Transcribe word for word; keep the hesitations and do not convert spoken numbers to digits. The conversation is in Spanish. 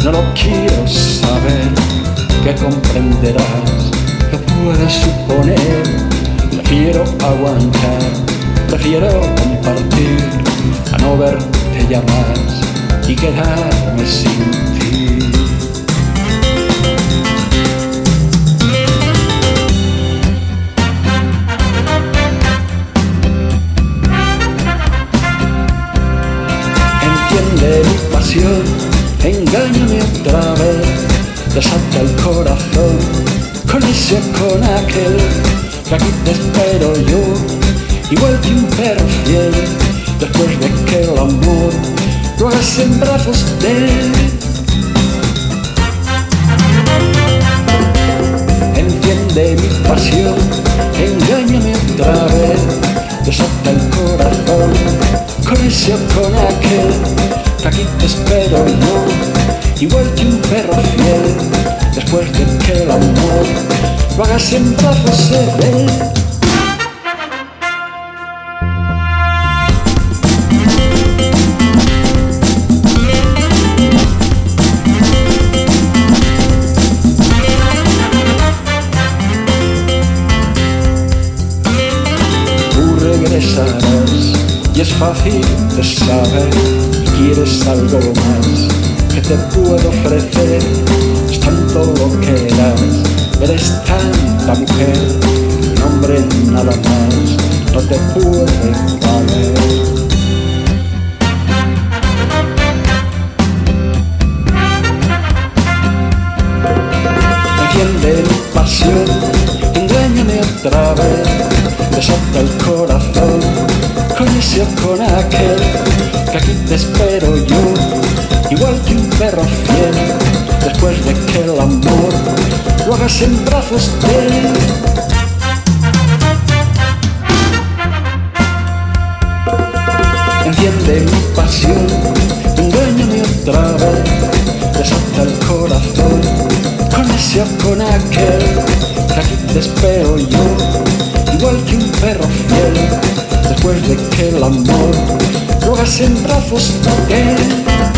No lo quiero saber, que comprenderás, lo puedes suponer. Prefiero aguantar, prefiero compartir, a no verte ya más y quedarme sin ti. Enciende mi pasión, engáñame otra vez, desata el corazón, con ese o con aquel, que aquí te espero yo, igual que un perro fiel, después de que el amor lo hagas en brazos de él. Enciende mi pasión, engáñame otra vez, desata el corazón, con ese o con aquel, que aquí te espero yo, igual que un perro fiel, después de que el amor lo hagas en brazos de él. Tú regresarás y es fácil de saber, quieres algo más que te puedo ofrecer. Es tanto lo que eras, eres tanta mujer, un hombre nada más no te puede valer. Enciende mi pasión, engáñame otra vez, desata el corazón, con ese o con aquel, que aquí te espero yo, igual que un perro fiel, después de que el amor lo hagas en brazos de él. Enciende mi pasión, engáñame otra vez, desata el corazón, con ese o con aquel, que aquí te espero yo, igual que un perro fiel, después de que el amor lo hagas en brazos de él.